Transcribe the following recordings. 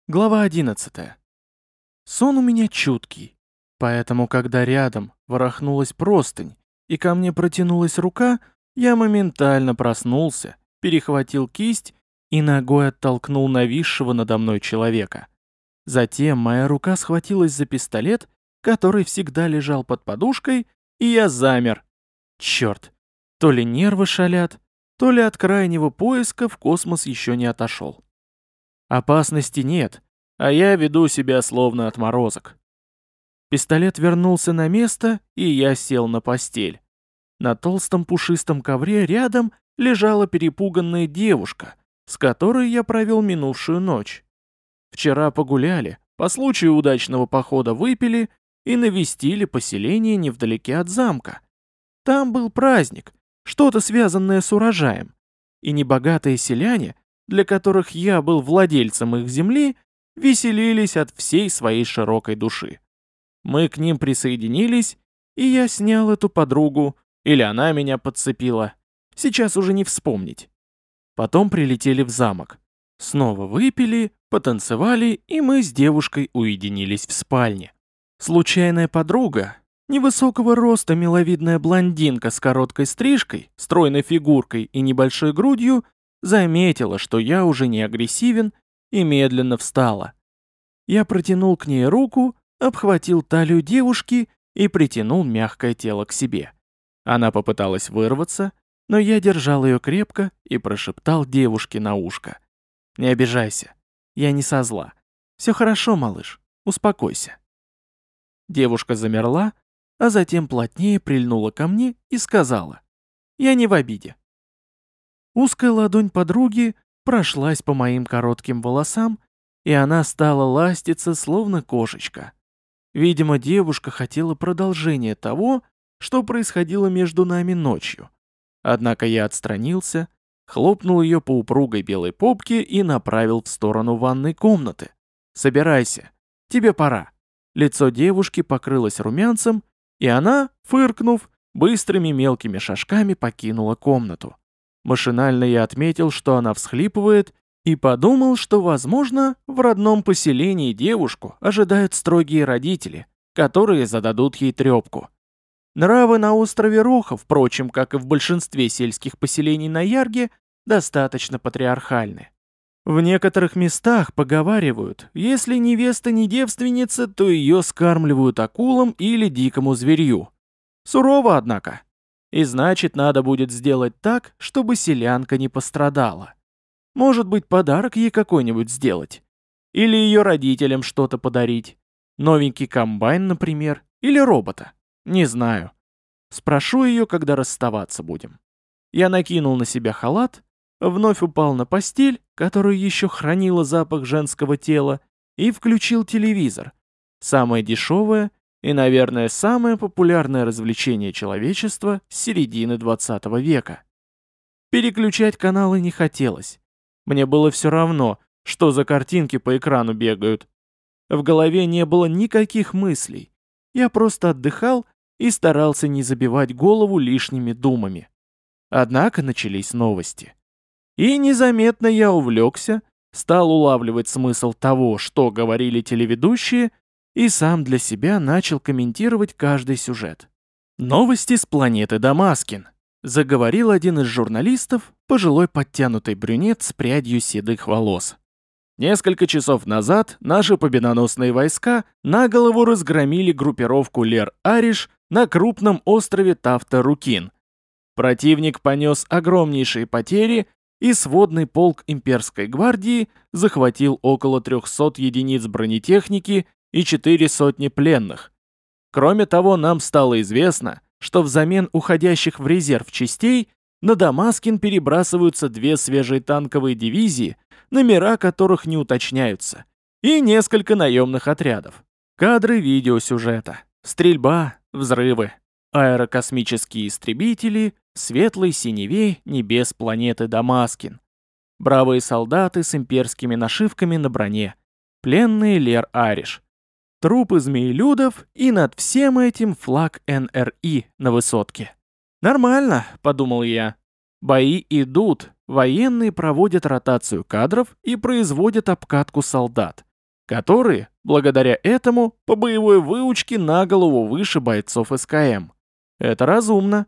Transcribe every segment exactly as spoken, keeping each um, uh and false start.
Глава одиннадцатая. Сон у меня чуткий, поэтому, когда рядом ворохнулась простынь и ко мне протянулась рука, я моментально проснулся, перехватил кисть и ногой оттолкнул нависшего надо мной человека. Затем моя рука схватилась за пистолет, который всегда лежал под подушкой, и я замер. Черт, то ли нервы шалят, то ли от крайнего поиска в космос еще не отошел. Опасности нет, а я веду себя словно отморозок. Пистолет вернулся на место, и я сел на постель. На толстом пушистом ковре рядом лежала перепуганная девушка, с которой я провел минувшую ночь. Вчера погуляли, по случаю удачного похода выпили и навестили поселение невдалеке от замка. Там был праздник, что-то связанное с урожаем, и небогатые селяне, для которых я был владельцем их земли, веселились от всей своей широкой души. Мы к ним присоединились, и я снял эту подругу, или она меня подцепила. Сейчас уже не вспомнить. Потом прилетели в замок. Снова выпили, потанцевали, и мы с девушкой уединились в спальне. Случайная подруга, невысокого роста миловидная блондинка с короткой стрижкой, стройной фигуркой и небольшой грудью, заметила, что я уже не агрессивен, и медленно встала. Я протянул к ней руку, обхватил талию девушки и притянул мягкое тело к себе. Она попыталась вырваться, но я держал ее крепко и прошептал девушке на ушко: «Не обижайся, я не со зла. Все хорошо, малыш, успокойся». Девушка замерла, а затем плотнее прильнула ко мне и сказала: «Я не в обиде». Узкая ладонь подруги прошлась по моим коротким волосам, и она стала ластиться, словно кошечка. Видимо, девушка хотела продолжения того, что происходило между нами ночью. Однако я отстранился, хлопнул ее по упругой белой попке и направил в сторону ванной комнаты. «Собирайся, тебе пора». Лицо девушки покрылось румянцем, и она, фыркнув, быстрыми мелкими шажками покинула комнату. Машинально я отметил, что она всхлипывает, и подумал, что, возможно, в родном поселении девушку ожидают строгие родители, которые зададут ей трепку. Нравы на острове Роха, впрочем, как и в большинстве сельских поселений на Ярге, достаточно патриархальны. В некоторых местах поговаривают, если невеста не девственница, то ее скармливают акулам или дикому зверью. Сурово, однако. И значит, надо будет сделать так, чтобы селянка не пострадала. Может быть, подарок ей какой-нибудь сделать. Или ее родителям что-то подарить. Новенький комбайн, например, или робота. Не знаю. Спрошу ее, когда расставаться будем. Я накинул на себя халат, вновь упал на постель, которая еще хранила запах женского тела, и включил телевизор. Самое дешевое и, наверное, самое популярное развлечение человечества с середины двадцатого века. Переключать каналы не хотелось. Мне было все равно, что за картинки по экрану бегают. В голове не было никаких мыслей. Я просто отдыхал и старался не забивать голову лишними думами. Однако начались новости. И незаметно я увлекся, стал улавливать смысл того, что говорили телеведущие, и сам для себя начал комментировать каждый сюжет. «Новости с планеты Дамаскин», — заговорил один из журналистов, пожилой подтянутый брюнет с прядью седых волос. Несколько часов назад наши победоносные войска на голову разгромили группировку Лер-Ариш на крупном острове Тафта-Рукин. Противник понес огромнейшие потери, и сводный полк имперской гвардии захватил около трехсот единиц бронетехники и четыре сотни пленных. Кроме того, нам стало известно, что взамен уходящих в резерв частей на Дамаскин перебрасываются две свежие танковые дивизии, номера которых не уточняются, и несколько наемных отрядов. Кадры видеосюжета, стрельба, взрывы, аэрокосмические истребители, светлой синеве небес планеты Дамаскин, бравые солдаты с имперскими нашивками на броне, пленные Лер-Ариш, трупы змеелюдов и над всем этим флаг эн эр и на высотке. «Нормально», — подумал я. «Бои идут, военные проводят ротацию кадров и производят обкатку солдат. которые, благодаря этому, по боевой выучке на голову выше бойцов СКМ. Это разумно.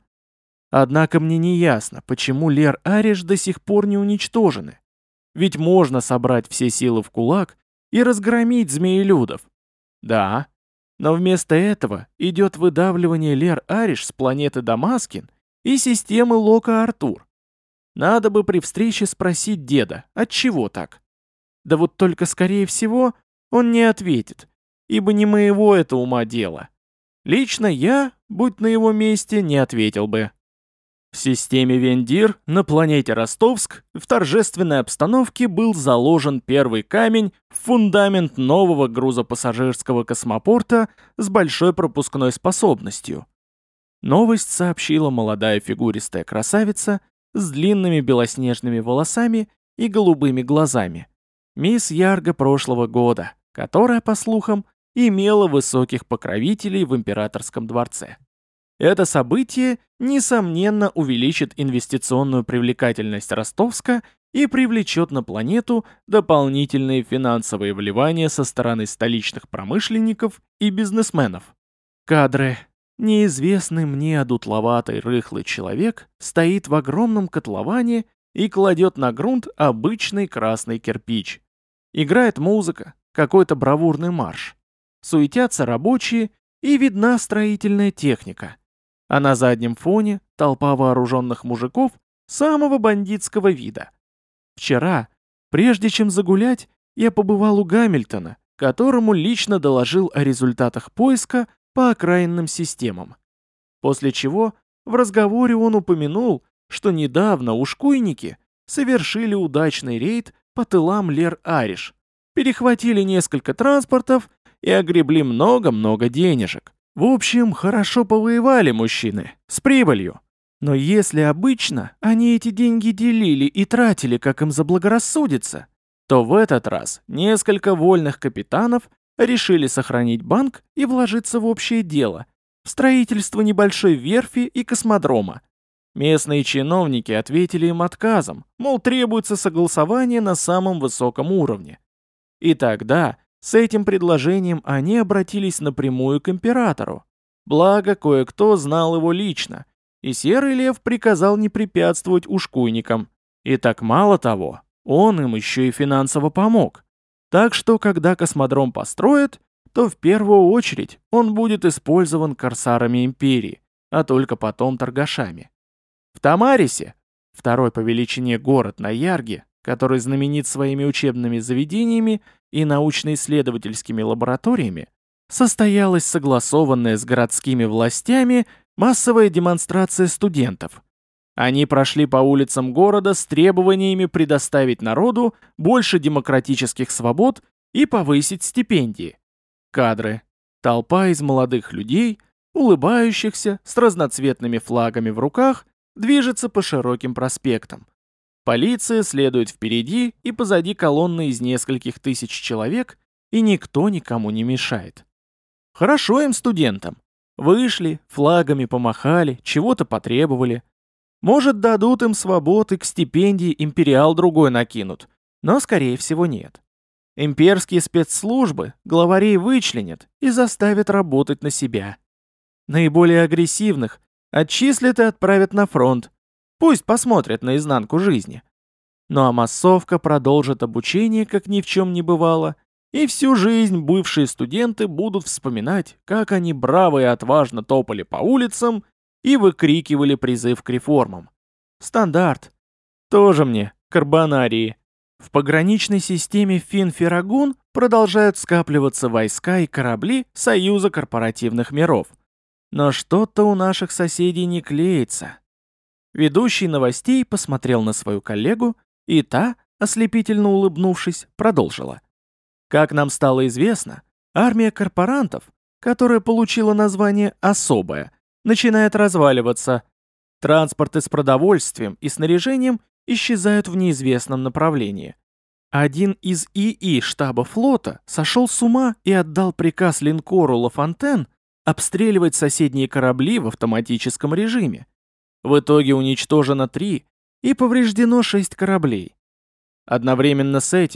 Однако мне не ясно, почему Лер-Ариш до сих пор не уничтожены. Ведь можно собрать все силы в кулак и разгромить змеелюдов. Да, но вместо этого идет выдавливание Лер-Ариш с планеты Дамаскин и системы Лока-Артур. Надо бы при встрече спросить деда, отчего так? Да вот только, скорее всего, он не ответит, ибо не моего это ума дело. Лично я, будь на его месте, не ответил бы. В системе Вендир на планете Ростовск в торжественной обстановке был заложен первый камень в фундамент нового грузопассажирского космопорта с большой пропускной способностью. Новость сообщила молодая фигуристая красавица с длинными белоснежными волосами и голубыми глазами. Мисс Ярго прошлого года, которая, по слухам, имела высоких покровителей в императорском дворце. Это событие, несомненно, увеличит инвестиционную привлекательность Ростовска и привлечет на планету дополнительные финансовые вливания со стороны столичных промышленников и бизнесменов. Кадры. Неизвестный мне одутловатый рыхлый человек стоит в огромном котловане и кладет на грунт обычный красный кирпич. Играет музыка, какой-то бравурный марш. Суетятся рабочие и видна строительная техника. А на заднем фоне толпа вооруженных мужиков самого бандитского вида. Вчера, прежде чем загулять, я побывал у Гамильтона, которому лично доложил о результатах поиска по окраинным системам. После чего в разговоре он упомянул, что недавно ушкуйники совершили удачный рейд по тылам Лер-Ариш, перехватили несколько транспортов и огребли много-много денежек. В общем, хорошо повоевали мужчины, с прибылью. Но если обычно они эти деньги делили и тратили, как им заблагорассудится, то в этот раз несколько вольных капитанов решили сохранить банк и вложиться в общее дело, в строительство небольшой верфи и космодрома. Местные чиновники ответили им отказом, мол, требуется согласование на самом высоком уровне. И тогда с этим предложением они обратились напрямую к императору. Благо, кое-кто знал его лично, и Серый Лев приказал не препятствовать ушкуйникам. И так мало того, он им еще и финансово помог. Так что, когда космодром построят, то в первую очередь он будет использован корсарами империи, а только потом торгашами. В Тамарисе, второй по величине город на Ярге, который знаменит своими учебными заведениями и научно-исследовательскими лабораториями, состоялась согласованная с городскими властями массовая демонстрация студентов. Они прошли по улицам города с требованиями предоставить народу больше демократических свобод и повысить стипендии. Кадры. Толпа из молодых людей, улыбающихся, с разноцветными флагами в руках, движется по широким проспектам. Полиция следует впереди и позади колонны из нескольких тысяч человек, и никто никому не мешает. Хорошо им, студентам. Вышли, флагами помахали, чего-то потребовали. Может, дадут им свободы, к стипендии империал другой накинут, но, скорее всего, нет. Имперские спецслужбы главарей вычленят и заставят работать на себя. Наиболее агрессивных отчислят и отправят на фронт. Пусть посмотрят на изнанку жизни. Ну а массовка продолжит обучение, как ни в чем не бывало, и всю жизнь бывшие студенты будут вспоминать, как они браво и отважно топали по улицам и выкрикивали призыв к реформам. Стандарт. Тоже мне, карбонарии. В пограничной системе Фин-Феррагун продолжают скапливаться войска и корабли Союза корпоративных миров. Но что-то у наших соседей не клеится. Ведущий новостей посмотрел на свою коллегу, и та, ослепительно улыбнувшись, продолжила. Как нам стало известно, армия корпорантов, которая получила название «особая», начинает разваливаться. Транспорты с продовольствием и снаряжением исчезают в неизвестном направлении. Один из ИИ штаба флота сошел с ума и отдал приказ линкору «Ла Фонтен» обстреливать соседние корабли в автоматическом режиме. В итоге уничтожено три и повреждено шесть кораблей. Одновременно с этим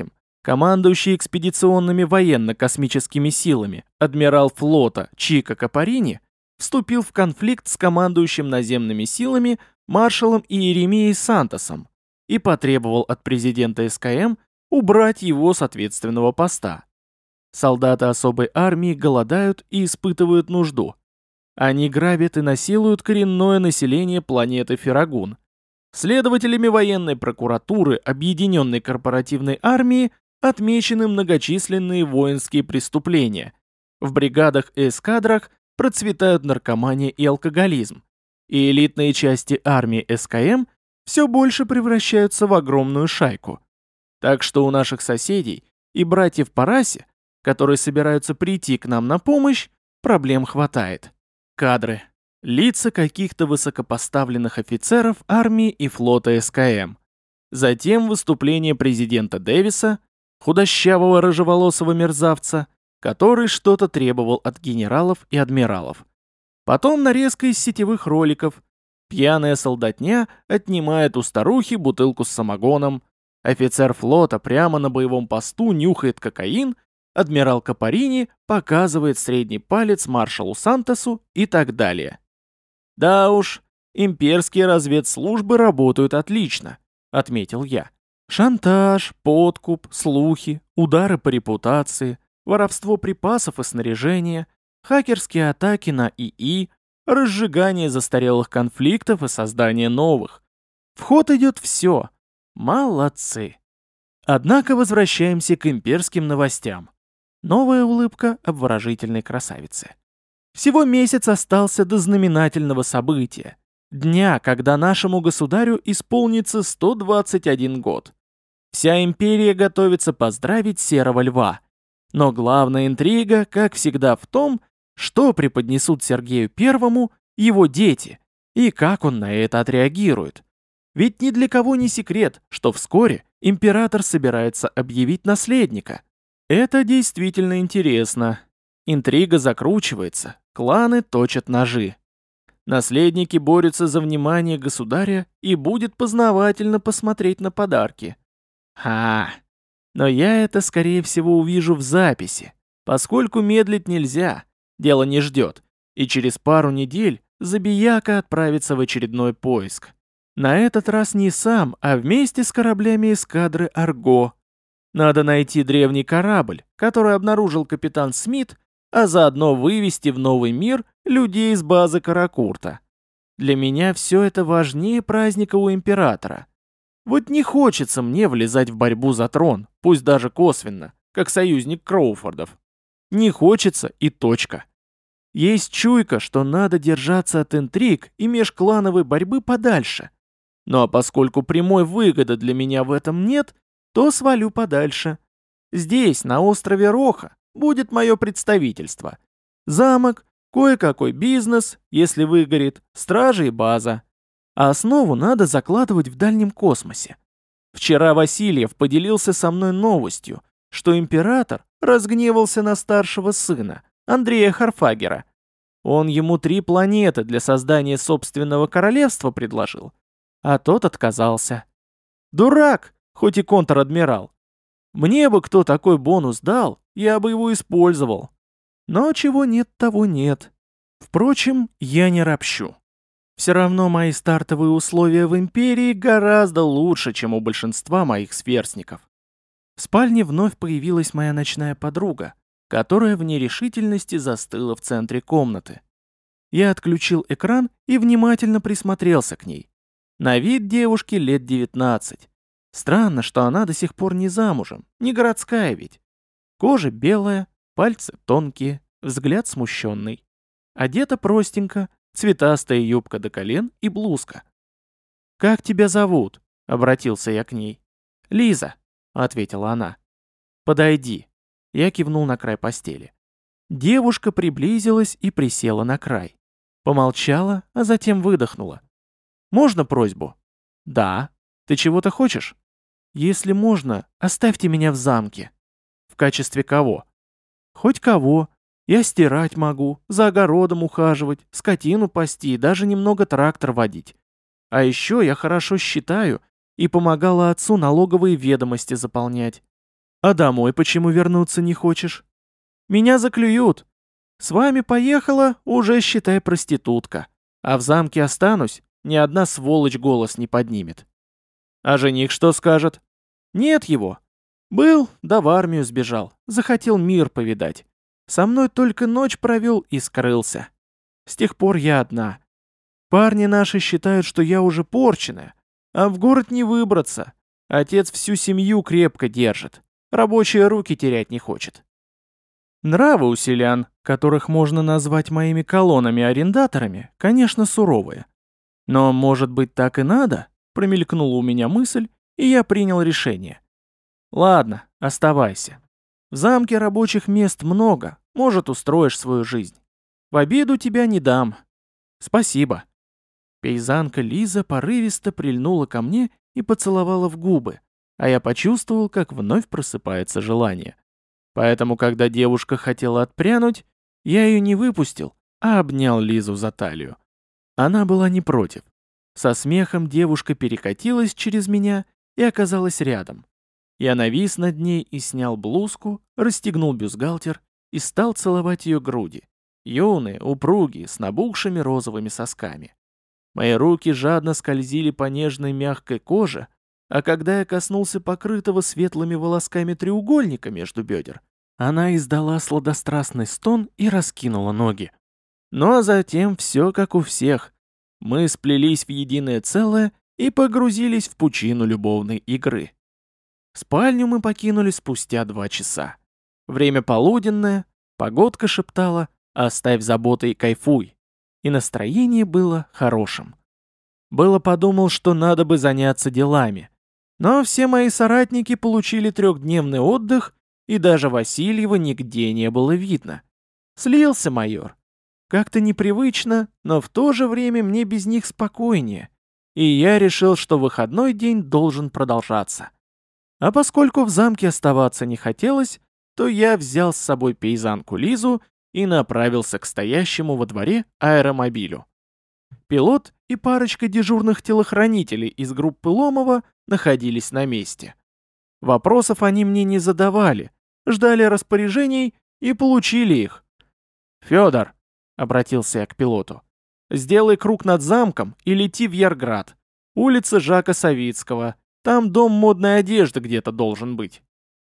Командующий экспедиционными военно-космическими силами адмирал флота Чико Капарини вступил в конфликт с командующим наземными силами маршалом Иеремией Сантосом и потребовал от президента СКМ убрать его с ответственного поста. Солдаты особой армии голодают и испытывают нужду. Они грабят и насилуют коренное население планеты Ферагун. Следователями военной прокуратуры Объединенной корпоративной армии отмечены многочисленные воинские преступления. В бригадах и эскадрах процветают наркомания и алкоголизм. И элитные части армии СКМ все больше превращаются в огромную шайку. Так что у наших соседей и братьев по расе, которые собираются прийти к нам на помощь, проблем хватает. Кадры. Лица каких-то высокопоставленных офицеров армии и флота СКМ. Затем выступление президента Дэвиса, худощавого рыжеволосого мерзавца, который что-то требовал от генералов и адмиралов. Потом нарезка из сетевых роликов. Пьяная солдатня отнимает у старухи бутылку с самогоном. Офицер флота прямо на боевом посту нюхает кокаин. Адмирал Капарини показывает средний палец маршалу Сантосу и так далее. Да уж, имперские разведслужбы работают отлично, отметил я. Шантаж, подкуп, слухи, удары по репутации, воровство припасов и снаряжения, хакерские атаки на ИИ, разжигание застарелых конфликтов и создание новых. В ход идет все. Молодцы. Однако возвращаемся к имперским новостям. Новая улыбка обворожительной красавицы. Всего месяц остался до знаменательного события. Дня, когда нашему государю исполнится сто двадцать один год. Вся империя готовится поздравить Серого Льва. Но главная интрига, как всегда, в том, что преподнесут Сергею Первому его дети и как он на это отреагирует. Ведь ни для кого не секрет, что вскоре император собирается объявить наследника. Это действительно интересно. Интрига закручивается, кланы точат ножи. Наследники борются за внимание государя, и будет познавательно посмотреть на подарки. Ха! Но я это, скорее всего, увижу в записи, поскольку медлить нельзя, дело не ждет, и через пару недель Забияка отправится в очередной поиск. На этот раз не сам, а вместе с кораблями эскадры Арго. Надо найти древний корабль, который обнаружил капитан Смит, а заодно вывести в новый мир людей с базы Каракурта. Для меня все это важнее праздника у императора. Вот не хочется мне влезать в борьбу за трон, пусть даже косвенно, как союзник Кроуфордов. Не хочется и точка. Есть чуйка, что надо держаться от интриг и межклановой борьбы подальше. Ну а поскольку прямой выгоды для меня в этом нет, то свалю подальше. Здесь, на острове Роха, будет мое представительство. Замок, кое-какой бизнес, если выгорит, стражи и база. А основу надо закладывать в дальнем космосе. Вчера Васильев поделился со мной новостью, что император разгневался на старшего сына, Андрея Харфагера. Он ему три планеты для создания собственного королевства предложил, а тот отказался. Дурак, хоть и контр-адмирал. Мне бы кто такой бонус дал, я бы его использовал. Но чего нет, того нет. Впрочем, я не ропщу. Все равно мои стартовые условия в империи гораздо лучше, чем у большинства моих сверстников. В спальне вновь появилась моя ночная подруга, которая в нерешительности застыла в центре комнаты. Я отключил экран и внимательно присмотрелся к ней. На вид девушки лет девятнадцать. Странно, что она до сих пор не замужем, не городская ведь. Кожа белая, пальцы тонкие, взгляд смущенный. Одета простенько, цветастая юбка до колен и блузка. «Как тебя зовут?» — обратился я к ней. «Лиза», — ответила она. «Подойди». Я кивнул на край постели. Девушка приблизилась и присела на край. Помолчала, а затем выдохнула. «Можно просьбу?» «Да. Ты чего-то хочешь?» «Если можно, оставьте меня в замке». «В качестве кого?» «Хоть кого. Я стирать могу, за огородом ухаживать, скотину пасти, даже немного трактор водить. А еще я хорошо считаю и помогала отцу налоговые ведомости заполнять. А домой почему вернуться не хочешь? Меня заклюют. С вами поехала, уже считай проститутка. А в замке останусь, ни одна сволочь голос не поднимет. А жених что скажет? Нет его. Был, да в армию сбежал, захотел мир повидать. Со мной только ночь провел и скрылся. С тех пор я одна. Парни наши считают, что я уже порченая, а в город не выбраться. Отец всю семью крепко держит, рабочие руки терять не хочет. Нравы у селян, которых можно назвать моими колоннами-арендаторами, конечно, суровые. Но, может быть, так и надо? Промелькнула у меня мысль, и я принял решение. Ладно, оставайся. В замке рабочих мест много, может, устроишь свою жизнь. В обиду тебя не дам. Спасибо. Пейзанка Лиза порывисто прильнула ко мне и поцеловала в губы, а я почувствовал, как вновь просыпается желание. Поэтому, когда девушка хотела отпрянуть, я ее не выпустил, а обнял Лизу за талию. Она была не против. Со смехом девушка перекатилась через меня и оказалась рядом. Я навис над ней и снял блузку, расстегнул бюстгальтер и стал целовать ее груди. Юные, упругие, с набухшими розовыми сосками. Мои руки жадно скользили по нежной мягкой коже, а когда я коснулся покрытого светлыми волосками треугольника между бедер, она издала сладострастный стон и раскинула ноги. Ну а затем все как у всех. Мы сплелись в единое целое и погрузились в пучину любовной игры. Спальню мы покинули спустя два часа. Время полуденное, погодка шептала «Оставь заботы и кайфуй». И настроение было хорошим. Было подумал, что надо бы заняться делами. Но все мои соратники получили трехдневный отдых, и даже Васильева нигде не было видно. Слился майор. Как-то непривычно, но в то же время мне без них спокойнее. И я решил, что выходной день должен продолжаться. А поскольку в замке оставаться не хотелось, то я взял с собой пейзанку Лизу и направился к стоящему во дворе аэромобилю. Пилот и парочка дежурных телохранителей из группы Ломова находились на месте. Вопросов они мне не задавали, ждали распоряжений и получили их. «Федор», — обратился я к пилоту, — «сделай круг над замком и лети в Ярград. Улица Жака Савицкого, там дом модной одежды где-то должен быть».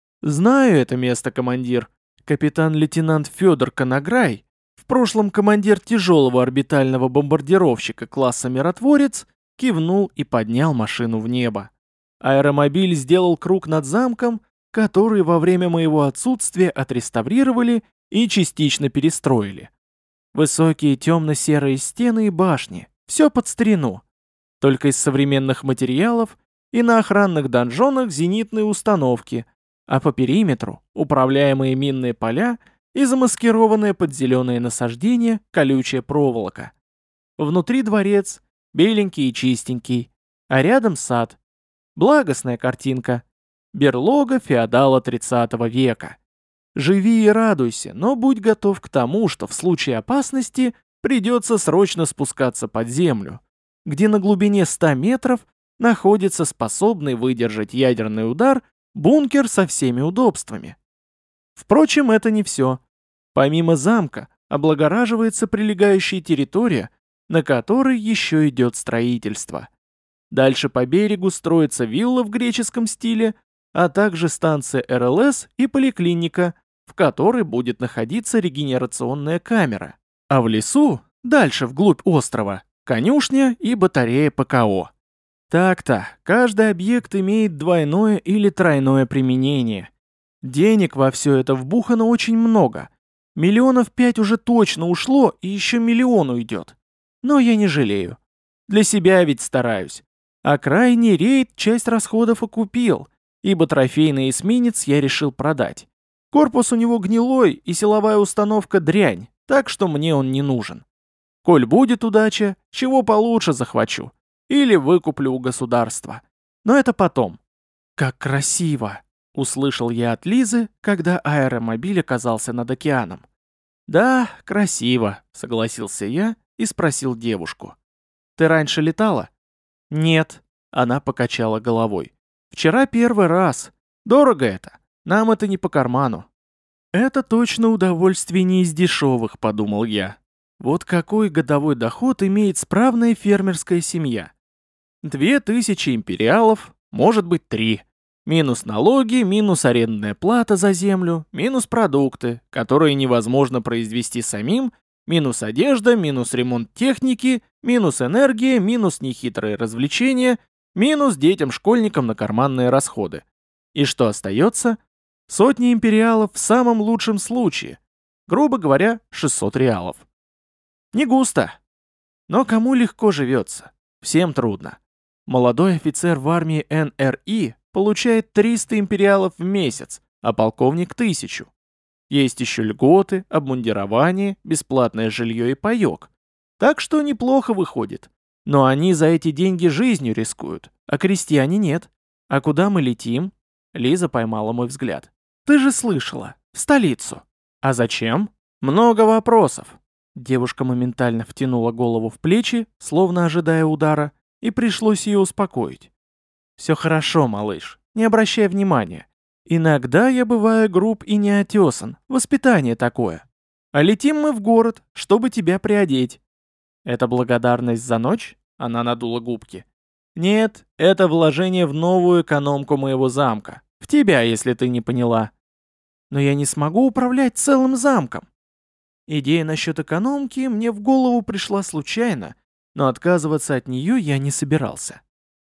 «Знаю это место, командир», — капитан-лейтенант Федор Конограй, в прошлом командир тяжелого орбитального бомбардировщика класса «Миротворец», кивнул и поднял машину в небо. Аэромобиль сделал круг над замком, который во время моего отсутствия отреставрировали и частично перестроили. Высокие темно-серые стены и башни, все под старину. Только из современных материалов и на охранных донжонах зенитные установки, а по периметру управляемые минные поля и замаскированная под зеленые насаждения колючая проволока. Внутри дворец, беленький и чистенький, а рядом сад. Благостная картинка. Берлога феодала тридцатого века. Живи и радуйся, но будь готов к тому, что в случае опасности придется срочно спускаться под землю, где на глубине ста метров находится способный выдержать ядерный удар бункер со всеми удобствами. Впрочем, это не все. Помимо замка, облагораживается прилегающая территория, на которой еще идет строительство. Дальше по берегу строится вилла в греческом стиле, а также станция эр эл эс и поликлиника, в которой будет находиться регенерационная камера. А в лесу, дальше вглубь острова, конюшня и батарея пэ ка о. Так-то, каждый объект имеет двойное или тройное применение. Денег во все это вбухано очень много. Миллионов пять уже точно ушло, и еще миллион уйдет. Но я не жалею. Для себя ведь стараюсь. А крайний рейд часть расходов окупил, ибо трофейный эсминец я решил продать. Корпус у него гнилой и силовая установка дрянь, так что мне он не нужен. Коль будет удача, чего получше захвачу. Или выкуплю у государства. Но это потом. «Как красиво!» — услышал я от Лизы, когда аэромобиль оказался над океаном. «Да, красиво», — согласился я и спросил девушку. «Ты раньше летала?» «Нет», — она покачала головой. «Вчера первый раз. Дорого это. Нам это не по карману. Это точно удовольствие не из дешевых, подумал я. Вот какой годовой доход имеет справная фермерская семья? Две тысячи империалов, может быть три. Минус налоги, минус арендная плата за землю, минус продукты, которые невозможно произвести самим, минус одежда, минус ремонт техники, минус энергия, минус нехитрые развлечения, минус детям-школьникам на карманные расходы. И что остается? Сотни империалов в самом лучшем случае. Грубо говоря, шестьсот реалов. Не густо. Но кому легко живется? Всем трудно. Молодой офицер в армии эн эр и получает триста империалов в месяц, а полковник тысячу. Есть еще льготы, обмундирование, бесплатное жилье и паёк. Так что неплохо выходит. Но они за эти деньги жизнью рискуют, а крестьяне нет. А куда мы летим? Лиза поймала мой взгляд. Ты же слышала, в столицу. А зачем? Много вопросов. Девушка моментально втянула голову в плечи, словно ожидая удара, и пришлось ее успокоить. «Все хорошо, малыш, не обращай внимания. Иногда я бываю груб и неотесан, воспитание такое. А летим мы в город, чтобы тебя приодеть». «Это благодарность за ночь?» — она надула губки. «Нет, это вложение в новую экономку моего замка. В тебя, если ты не поняла». «Но я не смогу управлять целым замком». Идея насчет экономки мне в голову пришла случайно, но отказываться от нее я не собирался.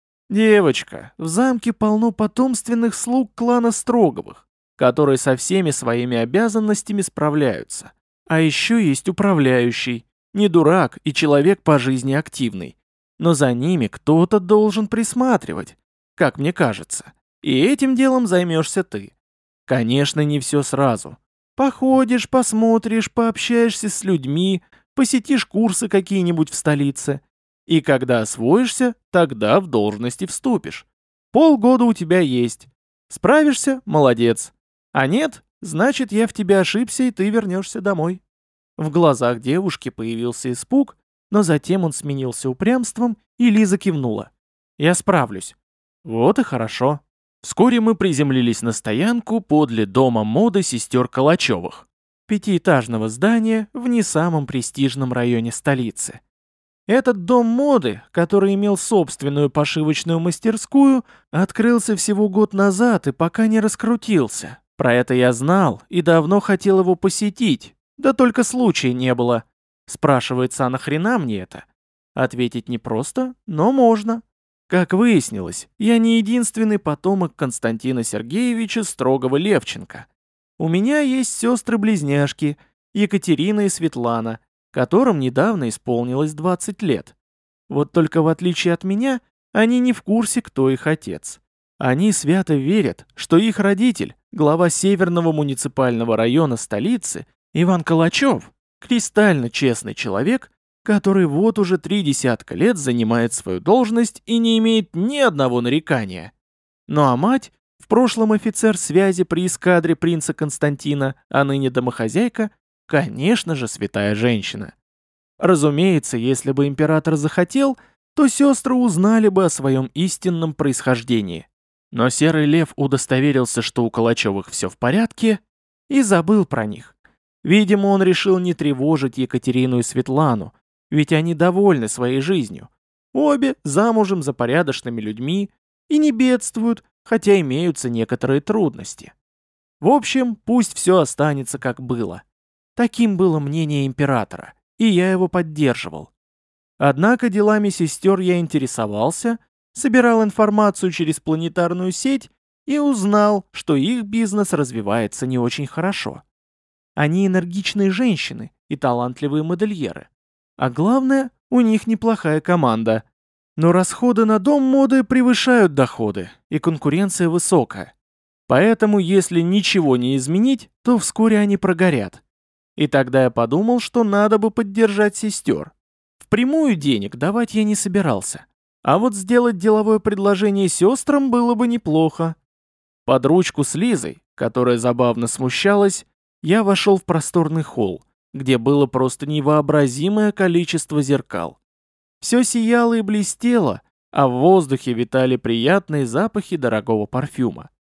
«Девочка, в замке полно потомственных слуг клана Строговых, которые со всеми своими обязанностями справляются. А еще есть управляющий, не дурак и человек по жизни активный. Но за ними кто-то должен присматривать, как мне кажется. И этим делом займешься ты. Конечно, не все сразу. Походишь, посмотришь, пообщаешься с людьми, посетишь курсы какие-нибудь в столице. И когда освоишься, тогда в должности вступишь. Полгода у тебя есть. Справишься — молодец. А нет, значит, я в тебе ошибся, и ты вернешься домой». В глазах девушки появился испуг, но затем он сменился упрямством, и Лиза кивнула. «Я справлюсь». Вот и хорошо. Вскоре мы приземлились на стоянку подле дома моды сестер Калачевых, пятиэтажного здания в не самом престижном районе столицы. Этот дом моды, который имел собственную пошивочную мастерскую, открылся всего год назад и пока не раскрутился. Про это я знал и давно хотел его посетить, да только случая не было. Спрашивается, а нахрена мне это? Ответить непросто, но можно. Как выяснилось, я не единственный потомок Константина Сергеевича Строгова-Левченко. У меня есть сестры-близняшки, Екатерина и Светлана, которым недавно исполнилось двадцать лет. Вот только в отличие от меня, они не в курсе, кто их отец. Они свято верят, что их родитель, глава Северного муниципального района столицы, Иван Калачев, кристально честный человек, который вот уже три десятка лет занимает свою должность и не имеет ни одного нарекания. Ну а мать, в прошлом офицер связи при эскадре принца Константина, а ныне домохозяйка, конечно же, святая женщина. Разумеется, если бы император захотел, то сестры узнали бы о своем истинном происхождении. Но Серый Лев удостоверился, что у Калачевых все в порядке, и забыл про них. Видимо, он решил не тревожить Екатерину и Светлану, ведь они довольны своей жизнью. Обе замужем за порядочными людьми и не бедствуют, хотя имеются некоторые трудности. В общем, пусть все останется как было. Таким было мнение императора, и я его поддерживал. Однако делами сестер я интересовался, собирал информацию через планетарную сеть и узнал, что их бизнес развивается не очень хорошо. Они энергичные женщины и талантливые модельеры. А главное, у них неплохая команда. Но расходы на дом моды превышают доходы, и конкуренция высокая. Поэтому, если ничего не изменить, то вскоре они прогорят. И тогда я подумал, что надо бы поддержать сестер. Впрямую денег давать я не собирался. А вот сделать деловое предложение сестрам было бы неплохо. Под ручку с Лизой, которая забавно смущалась, я вошел в просторный холл, где было просто невообразимое количество зеркал. Все сияло и блестело, а в воздухе витали приятные запахи дорогого парфюма.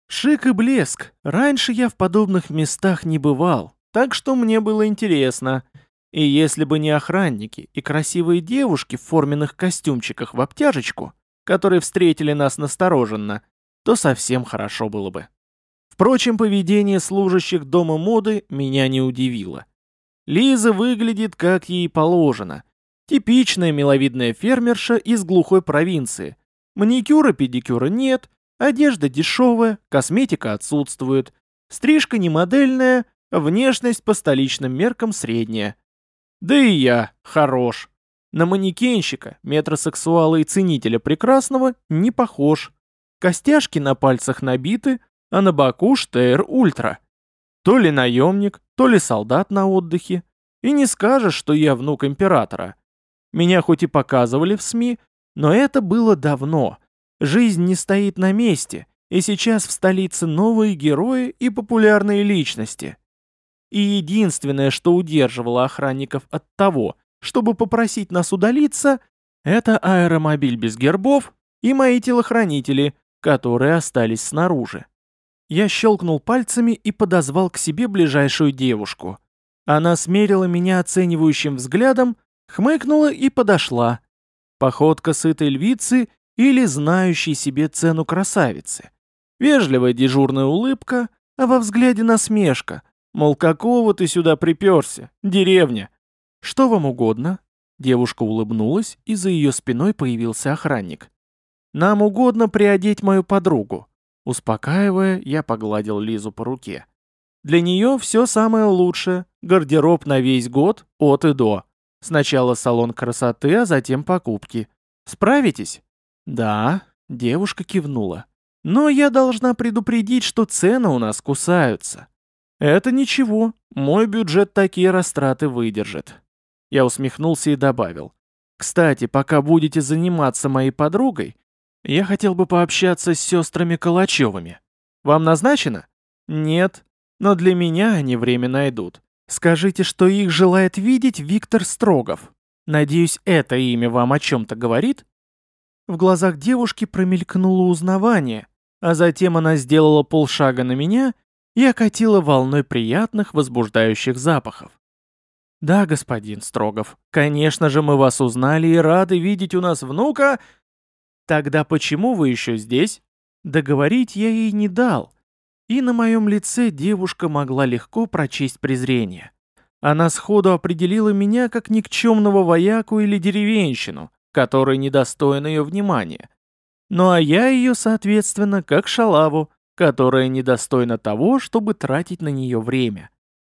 Шик и блеск. Раньше я в подобных местах не бывал, так что мне было интересно. И если бы не охранники и красивые девушки в форменных костюмчиках в обтяжечку, которые встретили нас настороженно, то совсем хорошо было бы. Впрочем, поведение служащих дома моды меня не удивило. Лиза выглядит как ей положено. Типичная миловидная фермерша из глухой провинции. Маникюра-педикюра нет, одежда дешевая, косметика отсутствует, стрижка не модельная, внешность по столичным меркам средняя. Да и я хорош. На манекенщика, метросексуала и ценителя прекрасного не похож. Костяшки на пальцах набиты, а на боку штейр ультра. То ли наемник, то ли солдат на отдыхе. И не скажешь, что я внук императора. Меня хоть и показывали в СМИ, но это было давно. Жизнь не стоит на месте, и сейчас в столице новые герои и популярные личности. И единственное, что удерживало охранников от того, чтобы попросить нас удалиться, это аэромобиль без гербов и мои телохранители, которые остались снаружи. Я щелкнул пальцами и подозвал к себе ближайшую девушку. Она смерила меня оценивающим взглядом, хмыкнула и подошла. Походка сытой львицы или знающей себе цену красавицы. Вежливая дежурная улыбка, а во взгляде насмешка. Мол, какого ты сюда приперся? Деревня. Что вам угодно? Девушка улыбнулась, и за ее спиной появился охранник. Нам угодно приодеть мою подругу. Успокаивая, я погладил Лизу по руке. Для нее все самое лучшее. Гардероб на весь год, от и до. Сначала салон красоты, а затем покупки. Справитесь? Да, девушка кивнула. Но я должна предупредить, что цены у нас кусаются. Это ничего, мой бюджет такие растраты выдержит. Я усмехнулся и добавил. Кстати, пока будете заниматься моей подругой, я хотел бы пообщаться с сестрами Калачевыми. Вам назначено? Нет, но для меня они время найдут. Скажите, что их желает видеть Виктор Строгов. Надеюсь, это имя вам о чем-то говорит? В глазах девушки промелькнуло узнавание, а затем она сделала полшага на меня и окатила волной приятных возбуждающих запахов. «Да, господин Строгов, конечно же мы вас узнали и рады видеть у нас внука. Тогда почему вы еще здесь?» Договорить я ей не дал, и на моем лице девушка могла легко прочесть презрение. Она сходу определила меня как никчемного вояку или деревенщину, который недостоин ее внимания. Ну а я ее, соответственно, как шалаву, которая недостойна того, чтобы тратить на нее время.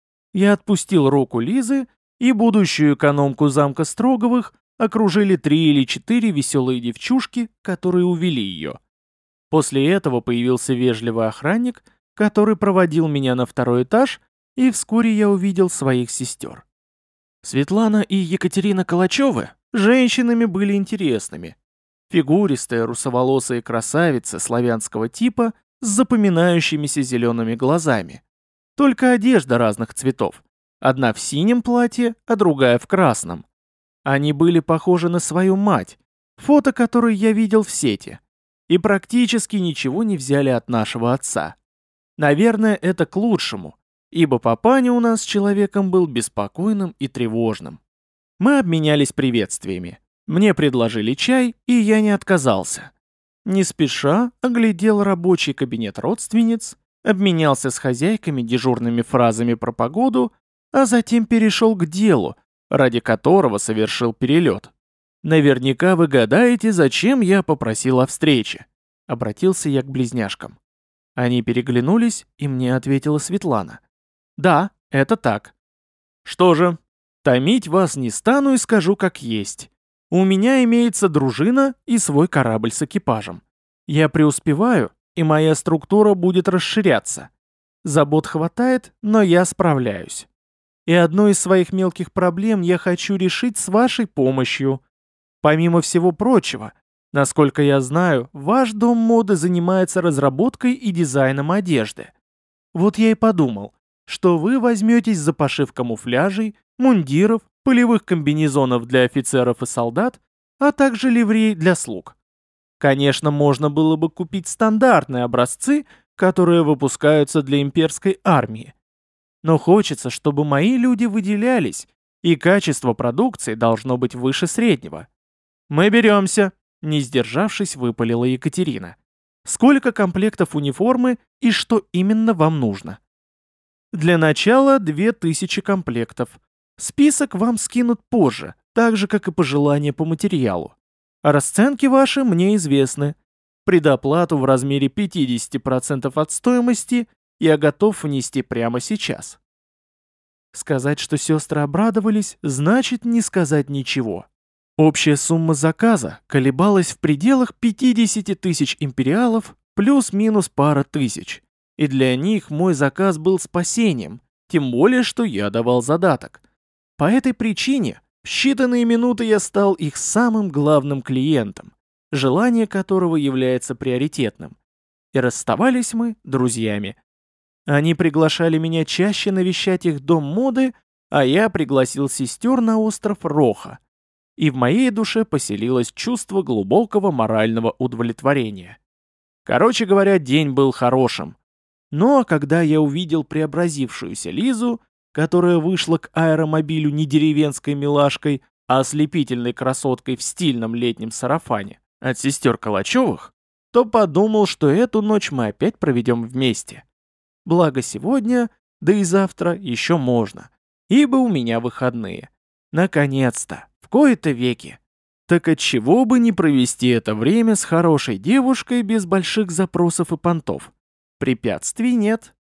Я отпустил руку Лизы, и будущую экономку замка Строговых окружили три или четыре веселые девчушки, которые увели ее. После этого появился вежливый охранник, который проводил меня на второй этаж, и вскоре я увидел своих сестер. Светлана и Екатерина Калачевы женщинами были интересными. Фигуристая русоволосая красавица славянского типа с запоминающимися зелеными глазами. Только одежда разных цветов. Одна в синем платье, а другая в красном. Они были похожи на свою мать, фото которой я видел в сети, и практически ничего не взяли от нашего отца. Наверное, это к лучшему, ибо папаня у нас с человеком был беспокойным и тревожным. Мы обменялись приветствиями. Мне предложили чай, и я не отказался. Не спеша оглядел рабочий кабинет родственниц, обменялся с хозяйками дежурными фразами про погоду, а затем перешел к делу, ради которого совершил перелет. Наверняка вы гадаете, зачем я попросил о встрече. Обратился я к близняшкам. Они переглянулись, и мне ответила Светлана. Да, это так. Что же, томить вас не стану и скажу как есть. У меня имеется дружина и свой корабль с экипажем. Я преуспеваю, и моя структура будет расширяться. Забот хватает, но я справляюсь. И одну из своих мелких проблем я хочу решить с вашей помощью. Помимо всего прочего, насколько я знаю, ваш дом моды занимается разработкой и дизайном одежды. Вот я и подумал, что вы возьметесь за пошив камуфляжей, мундиров, полевых комбинезонов для офицеров и солдат, а также ливрей для слуг. Конечно, можно было бы купить стандартные образцы, которые выпускаются для имперской армии. Но хочется, чтобы мои люди выделялись, и качество продукции должно быть выше среднего. «Мы беремся», — не сдержавшись, выпалила Екатерина. «Сколько комплектов униформы и что именно вам нужно?» «Для начала две тысячи комплектов. Список вам скинут позже, так же, как и пожелания по материалу. Расценки ваши мне известны. Предоплату в размере пятьдесят процентов от стоимости я готов внести прямо сейчас». Сказать, что сестры обрадовались, значит не сказать ничего. Общая сумма заказа колебалась в пределах пятьдесят тысяч империалов плюс-минус пара тысяч. И для них мой заказ был спасением, тем более, что я давал задаток. По этой причине в считанные минуты я стал их самым главным клиентом, желание которого является приоритетным. И расставались мы друзьями. Они приглашали меня чаще навещать их дом моды, а я пригласил сестер на остров Роха. И в моей душе поселилось чувство глубокого морального удовлетворения. Короче говоря, день был хорошим. Но когда я увидел преобразившуюся Лизу, которая вышла к аэромобилю не деревенской милашкой, а ослепительной красоткой в стильном летнем сарафане от сестер Калачевых, то подумал, что эту ночь мы опять проведем вместе. Благо сегодня, да и завтра еще можно, ибо у меня выходные. Наконец-то, в кои-то веки. Так отчего бы не провести это время с хорошей девушкой без больших запросов и понтов? Препятствий нет.